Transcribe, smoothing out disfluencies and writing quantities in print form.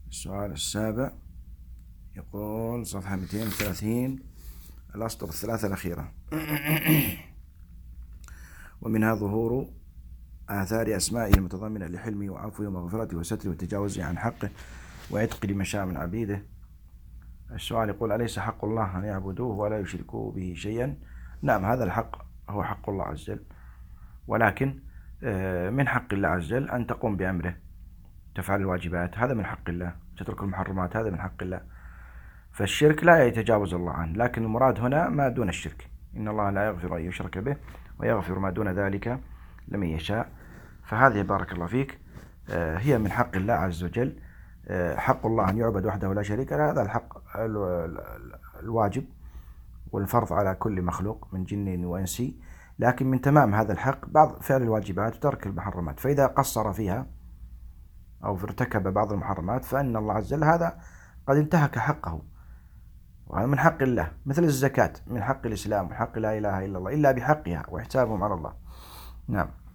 السؤال السابع يقول صفحة 230 الأسطر الثلاثة الأخيرة. ومنها ظهور آثار أسمائه المتضمنة لحلمه وعفوه ومغفرته وستره وتجاوزه عن حقه وعتق لمن شاء من عبيده. السؤال يقول: أليس حق الله أن يعبدوه ولا يشركوا به شيئا؟ نعم، هذا الحق هو حق الله عز وجل، ولكن من حق الله عز وجل أن تقوم بأمره، تفعل الواجبات، هذا من حق الله، تترك المحرمات، هذا من حق الله. فالشرك لا يتجاوز الله عنه، لكن المراد هنا ما دون الشرك. إن الله لا يغفر أن يشرك به ويغفر ما دون ذلك لمن يشاء. فهذه بارك الله فيك هي من حق الله عز وجل. حق الله أن يعبد وحده لا شريك له، هذا الحق الواجب والفرض على كل مخلوق من جن وإنسي. لكن من تمام هذا الحق بعض فعل الواجبات وترك المحرمات، فإذا قصر فيها أو ارتكب بعض المحرمات فإن الله عز وجل هذا قد انتهك حقه، وهذا من حق الله، مثل الزكاة من حق الإسلام وحق لا إله إلا الله، إلا بحقها وإحسابهم على الله. نعم.